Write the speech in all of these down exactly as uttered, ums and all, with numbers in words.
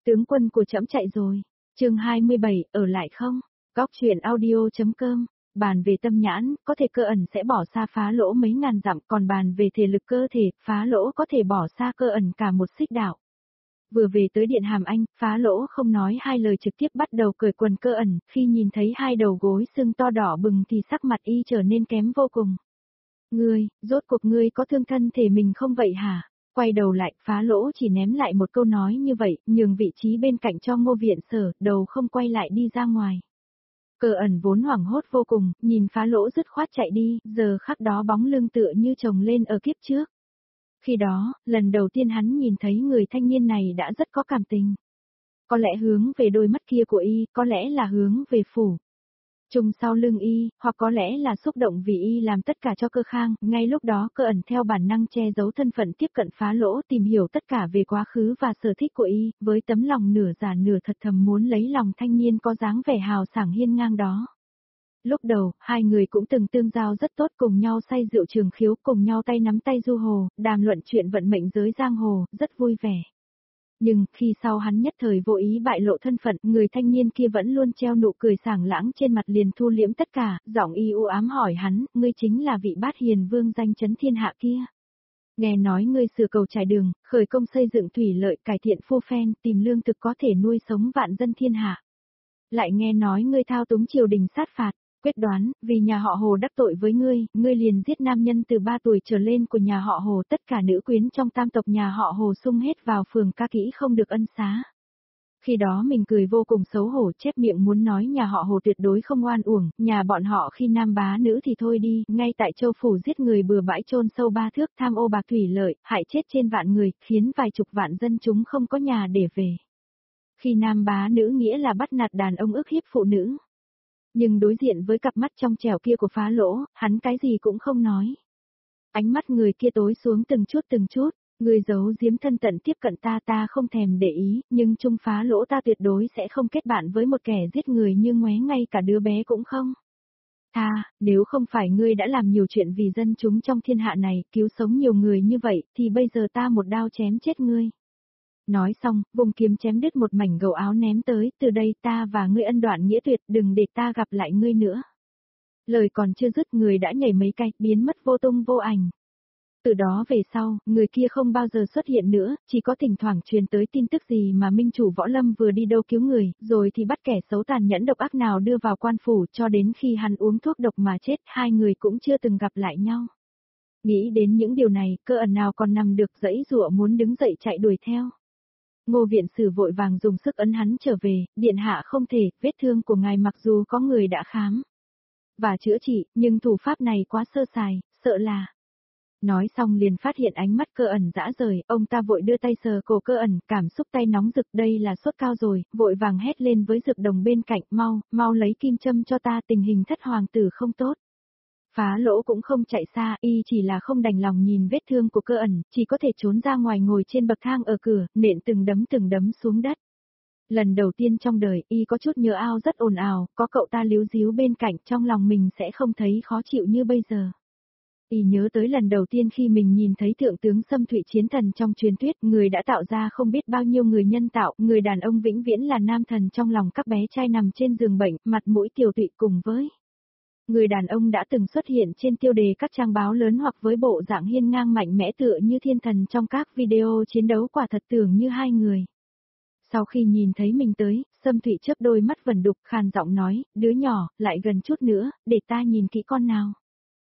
tướng quân của trẫm chạy rồi. Chương hai mươi bảy, ở lại không? Góc truyện audio.com. Bàn về tâm nhãn, có thể Cơ Ẩn sẽ bỏ xa Phá Lỗ mấy ngàn dặm, còn bàn về thể lực cơ thể, Phá Lỗ có thể bỏ xa Cơ Ẩn cả một xích đạo. Vừa về tới điện Hàm Anh, Phá Lỗ không nói hai lời trực tiếp bắt đầu cởi quần Cơ Ẩn, khi nhìn thấy hai đầu gối sưng to đỏ bừng thì sắc mặt y trở nên kém vô cùng. Ngươi, rốt cuộc ngươi có thương thân thể mình không vậy hả? Quay đầu lại, Phá Lỗ chỉ ném lại một câu nói như vậy, nhường vị trí bên cạnh cho Ngô Viện Sở, đầu không quay lại đi ra ngoài. Cơ Ẩn vốn hoảng hốt vô cùng, nhìn Phá Lỗ dứt khoát chạy đi, giờ khắc đó bóng lưng tựa như chồng lên ở kiếp trước. Khi đó, lần đầu tiên hắn nhìn thấy người thanh niên này đã rất có cảm tình. Có lẽ hướng về đôi mắt kia của y, có lẽ là hướng về phủ trùng sau lưng y, hoặc có lẽ là xúc động vì y làm tất cả cho Cơ Khang. Ngay lúc đó Cơ Ẩn theo bản năng che giấu thân phận tiếp cận Phá Lỗ, tìm hiểu tất cả về quá khứ và sở thích của y, với tấm lòng nửa giả nửa thật thầm muốn lấy lòng thanh niên có dáng vẻ hào sảng hiên ngang đó. Lúc đầu, hai người cũng từng tương giao rất tốt, cùng nhau say rượu trường khiếu, cùng nhau tay nắm tay du hồ, đàm luận chuyện vận mệnh giới giang hồ, rất vui vẻ. Nhưng, khi sau hắn nhất thời vô ý bại lộ thân phận, người thanh niên kia vẫn luôn treo nụ cười sảng lãng trên mặt liền thu liễm tất cả, giọng y u ám hỏi hắn, ngươi chính là vị bát hiền vương danh chấn thiên hạ kia. Nghe nói ngươi sửa cầu trải đường, khởi công xây dựng thủy lợi, cải thiện phu phen, tìm lương thực có thể nuôi sống vạn dân thiên hạ. Lại nghe nói ngươi thao túng triều đình sát phạt. Quyết đoán, vì nhà họ Hồ đắc tội với ngươi, ngươi liền giết nam nhân từ ba tuổi trở lên của nhà họ Hồ, tất cả nữ quyến trong tam tộc nhà họ Hồ xung hết vào phường ca kỹ không được ân xá. Khi đó mình cười vô cùng xấu hổ, chép miệng muốn nói nhà họ Hồ tuyệt đối không oan uổng, nhà bọn họ khi nam bá nữ thì thôi đi, ngay tại Châu Phủ giết người bừa bãi chôn sâu ba thước, tham ô bạc thủy lợi, hại chết trên vạn người, khiến vài chục vạn dân chúng không có nhà để về. Khi nam bá nữ nghĩa là bắt nạt đàn ông ức hiếp phụ nữ. Nhưng đối diện với cặp mắt trong trẻo kia của Phá Lỗ, hắn cái gì cũng không nói. Ánh mắt người kia tối xuống từng chút từng chút, người giấu giếm thân tận tiếp cận ta ta không thèm để ý, nhưng chung Phá Lỗ ta tuyệt đối sẽ không kết bạn với một kẻ giết người như ngoé ngay cả đứa bé cũng không. Tha, nếu không phải ngươi đã làm nhiều chuyện vì dân chúng trong thiên hạ này, cứu sống nhiều người như vậy, thì bây giờ ta một đao chém chết ngươi. Nói xong, vùng kiếm chém đứt một mảnh gầu áo ném tới, từ đây ta và ngươi ân đoạn nghĩa tuyệt, đừng để ta gặp lại ngươi nữa. Lời còn chưa dứt người đã nhảy mấy cái, biến mất vô tung vô ảnh. Từ đó về sau, người kia không bao giờ xuất hiện nữa, chỉ có thỉnh thoảng truyền tới tin tức gì mà minh chủ Võ Lâm vừa đi đâu cứu người, rồi thì bắt kẻ xấu tàn nhẫn độc ác nào đưa vào quan phủ, cho đến khi hắn uống thuốc độc mà chết, hai người cũng chưa từng gặp lại nhau. Nghĩ đến những điều này, Cơ Ẩn nào còn nằm được dãy dụa muốn đứng dậy chạy đuổi theo. Ngô Viện Sử vội vàng dùng sức ấn hắn trở về, điện hạ không thể, vết thương của ngài mặc dù có người đã khám và chữa trị, nhưng thủ pháp này quá sơ sài, sợ là. Nói xong liền phát hiện ánh mắt Cơ Ẩn dã rời, ông ta vội đưa tay sờ cổ Cơ Ẩn, cảm xúc tay nóng rực, đây là sốt cao rồi, vội vàng hét lên với Dược Đồng bên cạnh, mau, mau lấy kim châm cho ta, tình hình thất hoàng tử không tốt. Phá Lỗ cũng không chạy xa, y chỉ là không đành lòng nhìn vết thương của Cơ Ẩn, chỉ có thể trốn ra ngoài ngồi trên bậc thang ở cửa, nện từng đấm từng đấm xuống đất. Lần đầu tiên trong đời, y có chút nhớ ao rất ồn ào, có cậu ta líu díu bên cạnh, trong lòng mình sẽ không thấy khó chịu như bây giờ. Y nhớ tới lần đầu tiên khi mình nhìn thấy thượng tướng Sâm Thụy chiến thần trong truyền thuyết, người đã tạo ra không biết bao nhiêu người nhân tạo, người đàn ông vĩnh viễn là nam thần trong lòng các bé trai nằm trên giường bệnh, mặt mũi tiều tụy cùng với người đàn ông đã từng xuất hiện trên tiêu đề các trang báo lớn hoặc với bộ dạng hiên ngang mạnh mẽ tựa như thiên thần trong các video chiến đấu, quả thật tưởng như hai người. Sau khi nhìn thấy mình tới, Sâm Thụy chớp đôi mắt vẩn đục, khàn giọng nói, đứa nhỏ, lại gần chút nữa, để ta nhìn kỹ con nào.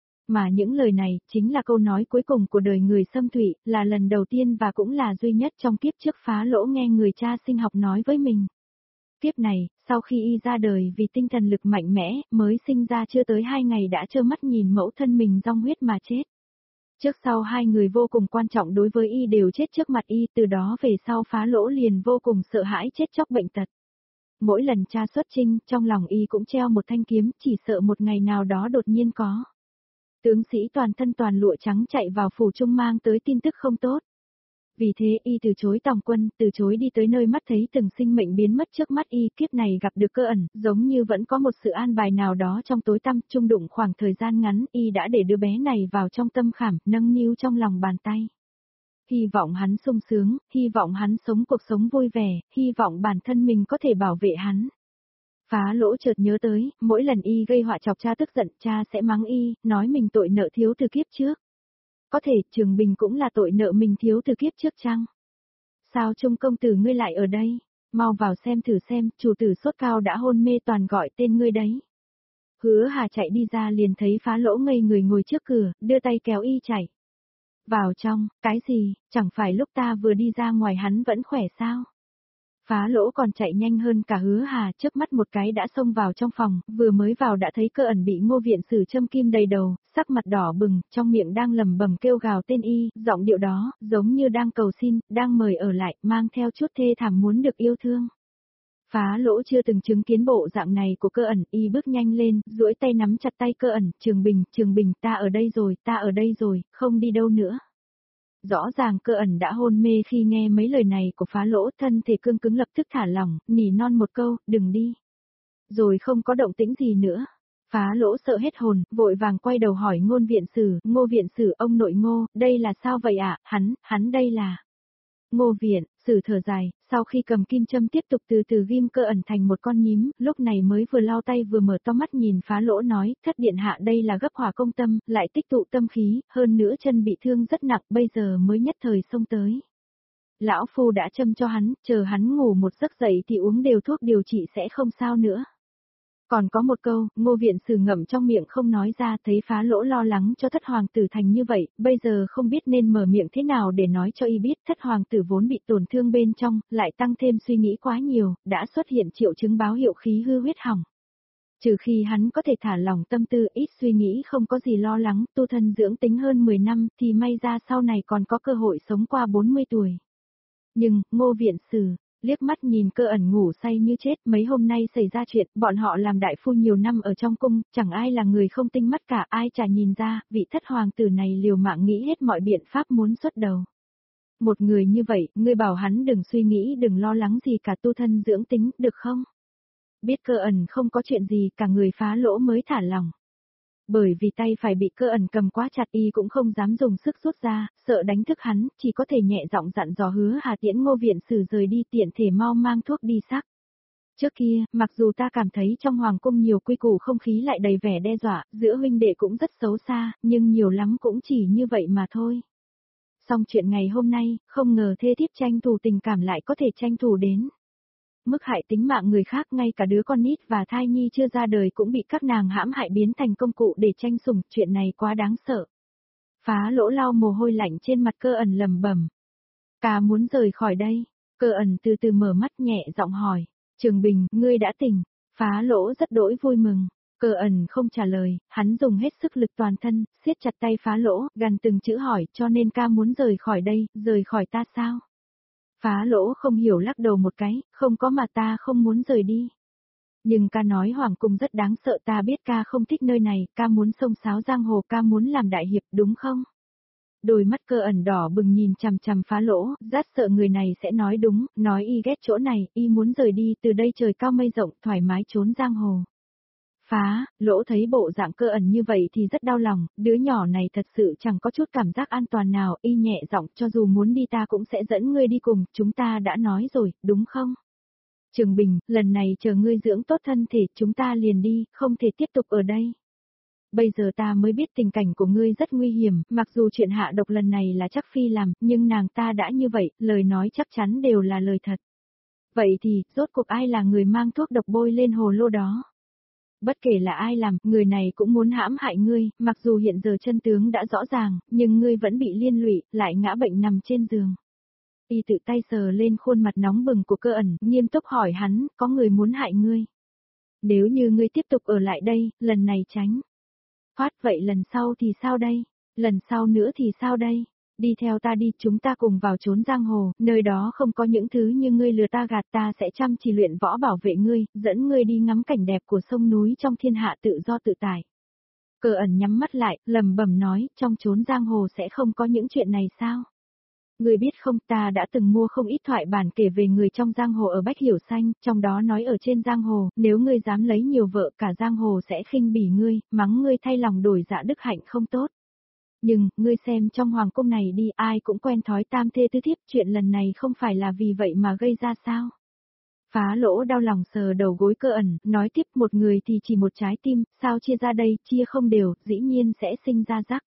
Mà những lời này, chính là câu nói cuối cùng của đời người Sâm Thụy, là lần đầu tiên và cũng là duy nhất trong kiếp trước Phá Lỗ nghe người cha sinh học nói với mình. Kiếp này, sau khi y ra đời vì tinh thần lực mạnh mẽ, mới sinh ra chưa tới hai ngày đã trơ mắt nhìn mẫu thân mình rong huyết mà chết. Trước sau hai người vô cùng quan trọng đối với y đều chết trước mặt y, từ đó về sau Phá Lỗ liền vô cùng sợ hãi chết chóc bệnh tật. Mỗi lần cha xuất chinh, trong lòng y cũng treo một thanh kiếm, chỉ sợ một ngày nào đó đột nhiên có tướng sĩ toàn thân toàn lụa trắng chạy vào phủ trung mang tới tin tức không tốt. Vì thế y từ chối tòng quân, từ chối đi tới nơi mắt thấy từng sinh mệnh biến mất trước mắt y, kiếp này gặp được Cơ Ẩn, giống như vẫn có một sự an bài nào đó trong tối tăm, trung đụng khoảng thời gian ngắn, y đã để đứa bé này vào trong tâm khảm, nâng niu trong lòng bàn tay. Hy vọng hắn sung sướng, hy vọng hắn sống cuộc sống vui vẻ, hy vọng bản thân mình có thể bảo vệ hắn. Phá lỗ chợt nhớ tới, mỗi lần y gây họa chọc cha tức giận, cha sẽ mắng y, nói mình tội nợ thiếu từ kiếp trước. Có thể Trường Bình cũng là tội nợ mình thiếu từ kiếp trước chăng? Sao Trung công tử ngươi lại ở đây? Mau vào xem thử xem, chủ tử sốt cao đã hôn mê toàn gọi tên ngươi đấy. Hứa Hà chạy đi ra liền thấy Phá lỗ ngây người ngồi trước cửa, đưa tay kéo y chạy. Vào trong, cái gì, chẳng phải lúc ta vừa đi ra ngoài hắn vẫn khỏe sao? Phá lỗ còn chạy nhanh hơn cả Hứa Hà, chớp mắt một cái đã xông vào trong phòng, vừa mới vào đã thấy Cơ Ẩn bị Ngô Viện Sử châm kim đầy đầu, sắc mặt đỏ bừng, trong miệng đang lẩm bẩm kêu gào tên y, giọng điệu đó, giống như đang cầu xin, đang mời ở lại, mang theo chút thê thảm muốn được yêu thương. Phá lỗ chưa từng chứng kiến bộ dạng này của Cơ Ẩn, y bước nhanh lên, duỗi tay nắm chặt tay Cơ Ẩn, Trường Bình, Trường Bình, ta ở đây rồi, ta ở đây rồi, không đi đâu nữa. Rõ ràng Cơ Ẩn đã hôn mê khi nghe mấy lời này của Phá lỗ, thân thể cương cứng lập tức thả lỏng, nỉ non một câu, đừng đi. Rồi không có động tĩnh gì nữa. Phá lỗ sợ hết hồn, vội vàng quay đầu hỏi Ngôn Viện Sử, Ngô Viện Sử ông nội Ngô, đây là sao vậy ạ, à? hắn, hắn đây là... Ngô Viện Sử thở dài, sau khi cầm kim châm tiếp tục từ từ ghim Cơ Ẩn thành một con nhím, lúc này mới vừa lau tay vừa mở to mắt nhìn Phá lỗ nói, thất điện hạ đây là gấp hỏa công tâm, lại tích tụ tâm khí, hơn nữa chân bị thương rất nặng, bây giờ mới nhất thời xông tới. Lão phu đã châm cho hắn, chờ hắn ngủ một giấc dậy thì uống đều thuốc điều trị sẽ không sao nữa. Còn có một câu, Ngô Viện Sử ngậm trong miệng không nói ra, thấy Phá lỗ lo lắng cho thất hoàng tử thành như vậy, bây giờ không biết nên mở miệng thế nào để nói cho y biết thất hoàng tử vốn bị tổn thương bên trong, lại tăng thêm suy nghĩ quá nhiều, đã xuất hiện triệu chứng báo hiệu khí hư huyết hỏng. Trừ khi hắn có thể thả lỏng tâm tư, ít suy nghĩ không có gì lo lắng, tu thân dưỡng tính hơn mười năm, thì may ra sau này còn có cơ hội sống qua bốn mươi tuổi. Nhưng, Ngô Viện Sử... Liếc mắt nhìn Cơ Ẩn ngủ say như chết, mấy hôm nay xảy ra chuyện, bọn họ làm đại phu nhiều năm ở trong cung, chẳng ai là người không tinh mắt cả, ai chả nhìn ra, vị thất hoàng tử này liều mạng nghĩ hết mọi biện pháp muốn xuất đầu. Một người như vậy, ngươi bảo hắn đừng suy nghĩ đừng lo lắng gì cả, tu thân dưỡng tính, được không? Biết Cơ Ẩn không có chuyện gì, cả người Phá lỗ mới thả lòng. Bởi vì tay phải bị Cơ Ẩn cầm quá chặt y cũng không dám dùng sức rút ra, sợ đánh thức hắn, chỉ có thể nhẹ giọng dặn dò Hứa Hà tiễn Ngô Viện Sử rời đi tiện thể mau mang thuốc đi sắc. Trước kia, mặc dù ta cảm thấy trong hoàng cung nhiều quy củ không khí lại đầy vẻ đe dọa, giữa huynh đệ cũng rất xấu xa, nhưng nhiều lắm cũng chỉ như vậy mà thôi. Xong chuyện ngày hôm nay, không ngờ thê thiếp tranh thủ tình cảm lại có thể tranh thủ đến. Mức hại tính mạng người khác, ngay cả đứa con nít và thai nhi chưa ra đời cũng bị các nàng hãm hại biến thành công cụ để tranh sủng, chuyện này quá đáng sợ. Phá lỗ lau mồ hôi lạnh trên mặt Cơ Ẩn lầm bẩm. Ca muốn rời khỏi đây. Cơ Ẩn từ từ mở mắt nhẹ giọng hỏi. Trường Bình, ngươi đã tỉnh. Phá lỗ rất đỗi vui mừng. Cơ Ẩn không trả lời, hắn dùng hết sức lực toàn thân, siết chặt tay Phá lỗ, gần từng chữ hỏi, cho nên ca muốn rời khỏi đây, rời khỏi ta sao? Phá lỗ không hiểu lắc đầu một cái, không có mà ta không muốn rời đi. Nhưng ca nói hoàng cung rất đáng sợ, ta biết ca không thích nơi này, ca muốn xông xáo giang hồ, ca muốn làm đại hiệp, đúng không? Đôi mắt Cơ Ẩn đỏ bừng nhìn chằm chằm Phá lỗ, rất sợ người này sẽ nói đúng, nói y ghét chỗ này, y muốn rời đi, từ đây trời cao mây rộng, thoải mái trốn giang hồ. Phá lỗ thấy bộ dạng Cơ Ẩn như vậy thì rất đau lòng, đứa nhỏ này thật sự chẳng có chút cảm giác an toàn nào, y nhẹ giọng, cho dù muốn đi ta cũng sẽ dẫn ngươi đi cùng, chúng ta đã nói rồi, đúng không? Trường Bình, lần này chờ ngươi dưỡng tốt thân thể, chúng ta liền đi, không thể tiếp tục ở đây. Bây giờ ta mới biết tình cảnh của ngươi rất nguy hiểm, mặc dù chuyện hạ độc lần này là chắc phi làm, nhưng nàng ta đã như vậy, lời nói chắc chắn đều là lời thật. Vậy thì, rốt cuộc ai là người mang thuốc độc bôi lên hồ lô đó? Bất kể là ai làm, người này cũng muốn hãm hại ngươi, mặc dù hiện giờ chân tướng đã rõ ràng, nhưng ngươi vẫn bị liên lụy, lại ngã bệnh nằm trên giường. Y tự tay sờ lên khuôn mặt nóng bừng của Cơ Ẩn, nghiêm túc hỏi hắn, có người muốn hại ngươi? Nếu như ngươi tiếp tục ở lại đây, lần này tránh. Thoát vậy lần sau thì sao đây? Lần sau nữa thì sao đây? Đi theo ta đi, chúng ta cùng vào trốn giang hồ, nơi đó không có những thứ như ngươi lừa ta gạt, ta sẽ chăm chỉ luyện võ bảo vệ ngươi, dẫn ngươi đi ngắm cảnh đẹp của sông núi trong thiên hạ tự do tự tại. Cơ Ẩn nhắm mắt lại, lẩm bẩm nói, trong trốn giang hồ sẽ không có những chuyện này sao? Ngươi biết không, ta đã từng mua không ít thoại bản kể về người trong giang hồ ở Bách Hiểu Xanh, trong đó nói ở trên giang hồ, nếu ngươi dám lấy nhiều vợ cả giang hồ sẽ khinh bỉ ngươi, mắng ngươi thay lòng đổi dạ đức hạnh không tốt. Nhưng, ngươi xem trong hoàng cung này đi, ai cũng quen thói tam thê tứ thiếp, chuyện lần này không phải là vì vậy mà gây ra sao? Phá lỗ đau lòng sờ đầu gối Cơ ẩn, nói tiếp một người thì chỉ một trái tim, sao chia ra đây, chia không đều, dĩ nhiên sẽ sinh ra rắc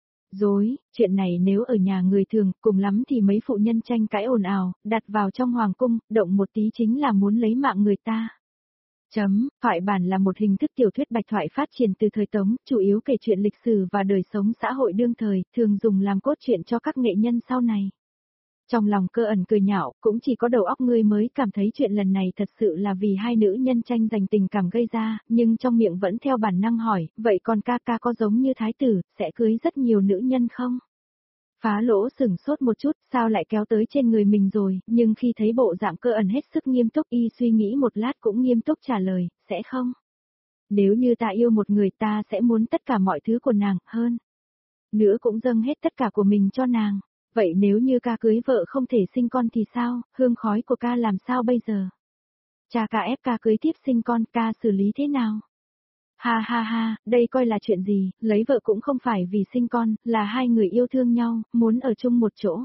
rối, chuyện này nếu ở nhà người thường, cùng lắm thì mấy phụ nhân tranh cãi ồn ào, đặt vào trong hoàng cung, động một tí chính là muốn lấy mạng người ta. Chấm, thoại bản là một hình thức tiểu thuyết bạch thoại phát triển từ thời Tống, chủ yếu kể chuyện lịch sử và đời sống xã hội đương thời, thường dùng làm cốt truyện cho các nghệ nhân sau này. Trong lòng Cơ ẩn cười nhạo, cũng chỉ có đầu óc ngươi mới cảm thấy chuyện lần này thật sự là vì hai nữ nhân tranh giành tình cảm gây ra, nhưng trong miệng vẫn theo bản năng hỏi, vậy còn ca ca có giống như thái tử, sẽ cưới rất nhiều nữ nhân không? Phá lỗ sửng sốt một chút, sao lại kéo tới trên người mình rồi, nhưng khi thấy bộ dạng Cơ ẩn hết sức nghiêm túc y suy nghĩ một lát cũng nghiêm túc trả lời, sẽ không. Nếu như ta yêu một người ta sẽ muốn tất cả mọi thứ của nàng, hơn nữa cũng dâng hết tất cả của mình cho nàng. Vậy nếu như ca cưới vợ không thể sinh con thì sao, hương khói của ca làm sao bây giờ? Cha ca ép ca cưới tiếp sinh con, ca xử lý thế nào? Ha ha ha, đây coi là chuyện gì, lấy vợ cũng không phải vì sinh con, là hai người yêu thương nhau, muốn ở chung một chỗ.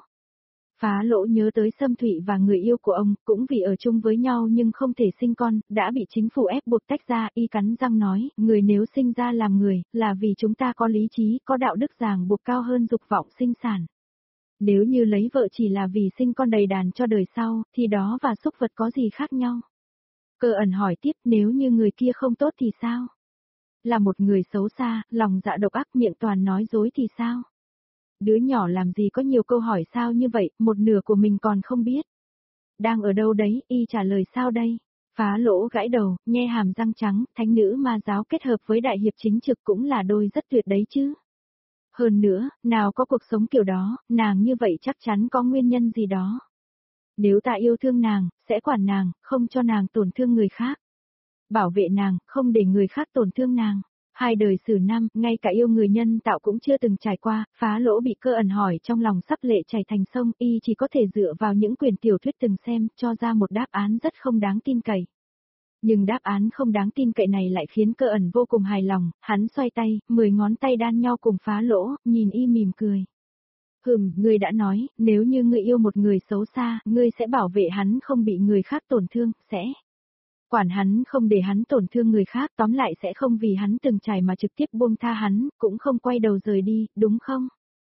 Phá lỗ nhớ tới Sâm Thụy và người yêu của ông, cũng vì ở chung với nhau nhưng không thể sinh con, đã bị chính phủ ép buộc tách ra, y cắn răng nói, người nếu sinh ra làm người, là vì chúng ta có lý trí, có đạo đức ràng buộc cao hơn dục vọng sinh sản. Nếu như lấy vợ chỉ là vì sinh con đầy đàn cho đời sau, thì đó và súc vật có gì khác nhau? Cơ ẩn hỏi tiếp, nếu như người kia không tốt thì sao? Là một người xấu xa, lòng dạ độc ác, miệng toàn nói dối thì sao? Đứa nhỏ làm gì có nhiều câu hỏi sao như vậy, một nửa của mình còn không biết. Đang ở đâu đấy, y trả lời sao đây? Phá lỗ gãi đầu, nhe hàm răng trắng, thánh nữ ma giáo kết hợp với đại hiệp chính trực cũng là đôi rất tuyệt đấy chứ. Hơn nữa, nào có cuộc sống kiểu đó, nàng như vậy chắc chắn có nguyên nhân gì đó. Nếu ta yêu thương nàng, sẽ quản nàng, không cho nàng tổn thương người khác. Bảo vệ nàng, không để người khác tổn thương nàng. Hai đời xử năm, ngay cả yêu người nhân tạo cũng chưa từng trải qua, phá lỗ bị Cơ ẩn hỏi trong lòng sắp lệ chảy thành sông, y chỉ có thể dựa vào những quyển tiểu thuyết từng xem, cho ra một đáp án rất không đáng tin cậy. Nhưng đáp án không đáng tin cậy này lại khiến Cơ ẩn vô cùng hài lòng, hắn xoay tay, mười ngón tay đan nhau cùng phá lỗ, nhìn y mỉm cười. Hừm, ngươi đã nói, nếu như ngươi yêu một người xấu xa, ngươi sẽ bảo vệ hắn không bị người khác tổn thương, sẽ quản hắn không để hắn tổn thương người khác, tóm lại sẽ không vì hắn từng trải mà trực tiếp buông tha hắn, cũng không quay đầu rời đi, đúng không?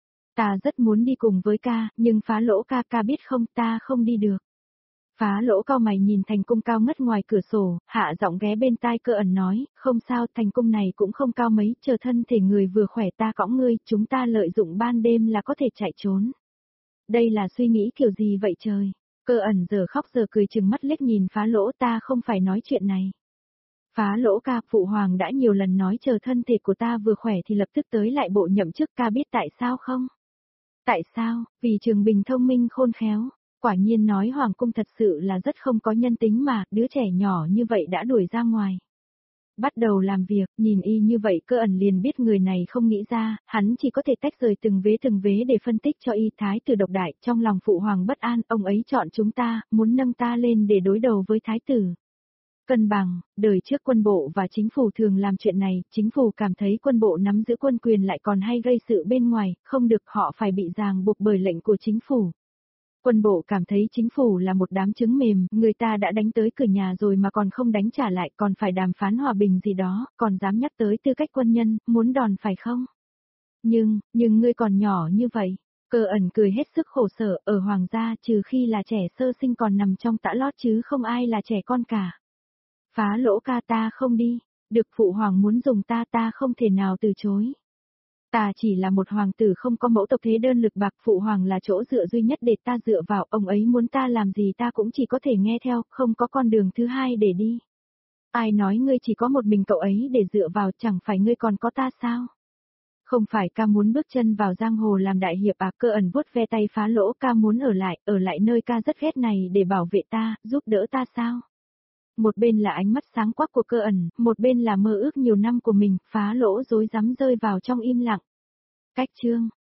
Ta rất muốn đi cùng với ca, nhưng phá lỗ ca ca biết không, ta không đi được. Phá lỗ cao mày nhìn thành cung cao ngất ngoài cửa sổ, hạ giọng ghé bên tai Cơ ẩn nói, không sao, thành cung này cũng không cao mấy, chờ thân thể người vừa khỏe ta cõng ngươi, chúng ta lợi dụng ban đêm là có thể chạy trốn. Đây là suy nghĩ kiểu gì vậy trời? Cơ ẩn giờ khóc giờ cười chừng mắt liếc nhìn phá lỗ, ta không phải nói chuyện này. Phá lỗ ca, phụ hoàng đã nhiều lần nói chờ thân thể của ta vừa khỏe thì lập tức tới lại bộ nhậm chức, ca biết tại sao không? Tại sao? Vì Trường Bình thông minh khôn khéo. Quả nhiên nói hoàng cung thật sự là rất không có nhân tính mà, đứa trẻ nhỏ như vậy đã đuổi ra ngoài. Bắt đầu làm việc, nhìn y như vậy Cơ ẩn liền biết người này không nghĩ ra, hắn chỉ có thể tách rời từng vế từng vế để phân tích cho y. Thái tử độc đại, trong lòng phụ hoàng bất an, ông ấy chọn chúng ta, muốn nâng ta lên để đối đầu với thái tử. Cân bằng, đời trước quân bộ và chính phủ thường làm chuyện này, chính phủ cảm thấy quân bộ nắm giữ quân quyền lại còn hay gây sự bên ngoài, không được, họ phải bị ràng buộc bởi lệnh của chính phủ. Quân bộ cảm thấy chính phủ là một đám trứng mềm, người ta đã đánh tới cửa nhà rồi mà còn không đánh trả lại, còn phải đàm phán hòa bình gì đó, còn dám nhắc tới tư cách quân nhân, muốn đòn phải không? Nhưng, nhưng ngươi còn nhỏ như vậy. Cơ ẩn cười hết sức khổ sở, ở hoàng gia trừ khi là trẻ sơ sinh còn nằm trong tã lót chứ không ai là trẻ con cả. Phá lỗ ca, ta không đi, được phụ hoàng muốn dùng ta ta không thể nào từ chối. Ta chỉ là một hoàng tử không có mẫu tộc thế đơn lực bạc, phụ hoàng là chỗ dựa duy nhất để ta dựa vào, ông ấy muốn ta làm gì ta cũng chỉ có thể nghe theo, không có con đường thứ hai để đi. Ai nói ngươi chỉ có một mình cậu ấy để dựa vào, chẳng phải ngươi còn có ta sao? Không phải ca muốn bước chân vào giang hồ làm đại hiệp à? Cơ ẩn vuốt ve tay phá lỗ, ca muốn ở lại, ở lại nơi ca rất ghét này để bảo vệ ta, giúp đỡ ta sao? Một bên là ánh mắt sáng quắc của Cơ ẩn, một bên là mơ ước nhiều năm của mình, phá lỗ rối rắm rơi vào trong im lặng. Cách chương